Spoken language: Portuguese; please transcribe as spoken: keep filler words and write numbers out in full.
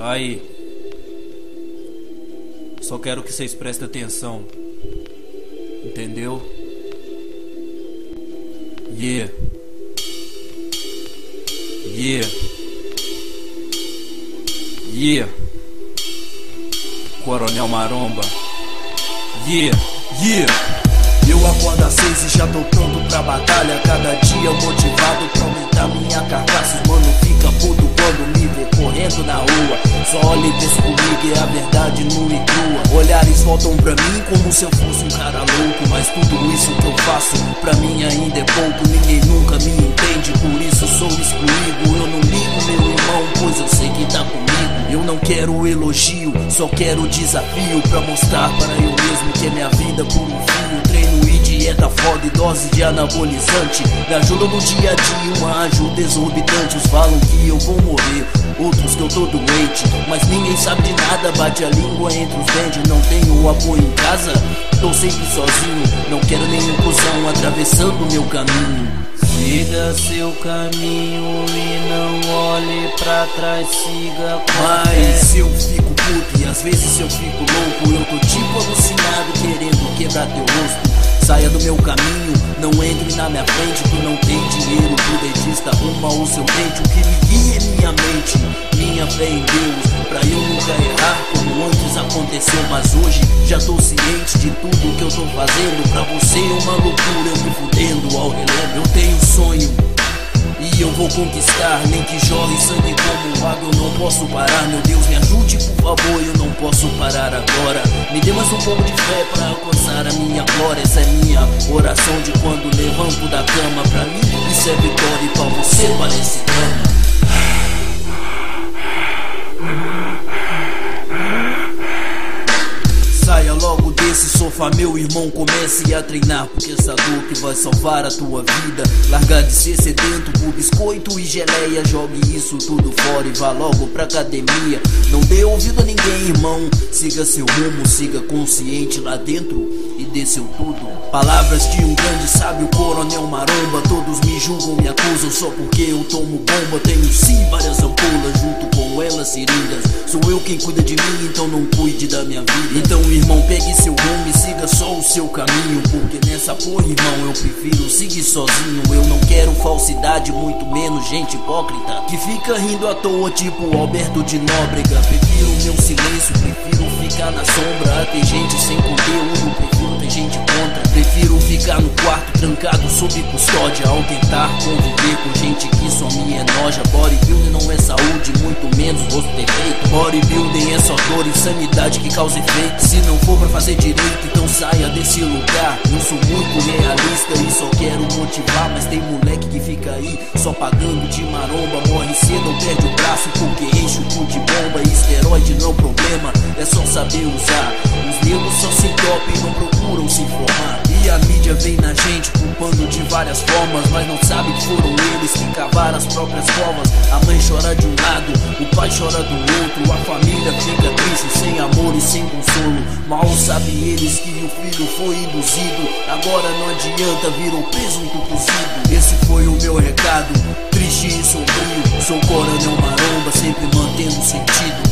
Aí, só quero que vocês prestem atenção, entendeu? Yeah. Yeah. Yeah. Coronel Maromba. Yeah. Yeah. Eu acordo às seis e já tô pronto pra batalha. Cada dia motivado pra aumentar minha carcaça. Os mano fica puto quando me vê correndo na rua. Só olha e pensa comigo, é a verdade nua e crua. Olhares voltam pra mim como se eu fosse um cara louco. Mas tudo isso que eu faço pra mim ainda é pouco. Ninguém nunca me entende, por isso sou excluído. Eu não ligo meu irmão, pois eu sei que tá comigo. Eu não quero elogio, só quero desafio pra mostrar para eu mesmo que é minha vida por um fio. Treino e dieta foda e dose de anabolizante me ajudam no dia a dia, uma ajuda exorbitante. Uns falam que eu vou morrer, outros que eu tô doente, mas ninguém sabe de nada, bate a língua entre os dentes. Não tenho apoio em casa, tô sempre sozinho. Não quero nenhum cuzão atravessando meu caminho. Siga seu caminho e não olhe pra trás, siga com Mas se eu fico puto e às vezes eu fico louco, eu tô tipo alucinado querendo quebrar teu rosto. Saia do meu caminho, não entre na minha frente. Tu não tem dinheiro, tu dentista, arruma o seu dente. O que me guia é minha mente, minha fé em Deus, pra eu nunca errar como antes aconteceu. Mas hoje já tô ciente de tudo que eu tô fazendo. Pra você é uma loucura, eu me fudendo ao relento. Eu tenho sonho e eu vou conquistar, nem que jorre sangue como água, eu não posso parar. Meu Deus, me ajude por favor, eu não posso parar agora. Me dê mais um pouco de fé pra alcançar a minha glória. Essa é minha oração de quando levanto da cama. Pra mim isso é vitória e pra você parece drama. Saia logo desse sofá, meu irmão, comece a treinar, porque essa dor que vai salvar a tua vida. Largar de ser sedento por biscoito e geleia, jogue isso tudo fora e vá logo pra academia. Não dê ouvido a ninguém, irmão, siga seu rumo, siga consciente lá dentro e dê seu tudo. Palavras de um grande sábio, Coronel Maromba. Todos me julgam, me acusam só porque eu tomo bomba. Tenho sim várias ampolas, junto com elas seringas. Sou eu quem cuida de mim, então não cuide da minha vida. Então irmão, pegue seu rumo e siga só o seu caminho, porque nessa porra, irmão, eu prefiro seguir sozinho. Eu não quero falsidade, muito menos gente hipócrita que fica rindo à toa tipo Alberto de Nóbrega. Prefiro meu silêncio, prefiro ficar na sombra. Tem gente sem conteúdo, prefiro ter gente contra. Prefiro ficar no quarto trancado sob custódia, ao tentar conviver com gente que só me enoja. Bodybuilding não é saúde, muito menos rosto perfeito. Bodybuilding é só dor e insanidade que causa efeito. Se não for pra fazer direito, então saia desse lugar. Eu sou muito realista e só quero motivar, mas tem moleque que fica aí só pagando de maromba. Morre cedo ou perde o braço porque enche o cu de bomba. E esteroide não é um problema, é só saber usar. Os negros só se dopam e não procuram se informar. E a mídia vem na gente culpando de várias formas, mas não sabe que foram eles que cavaram as próprias covas. A mãe chora de um lado, o pai chora do outro. A família fica triste, sem amor e sem consolo. Mal sabe eles que o filho foi induzido. Agora não adianta, virou presunto cozido. Esse foi o meu recado, triste e sombrio. Sou Coronel Maromba, sempre mantendo sentido.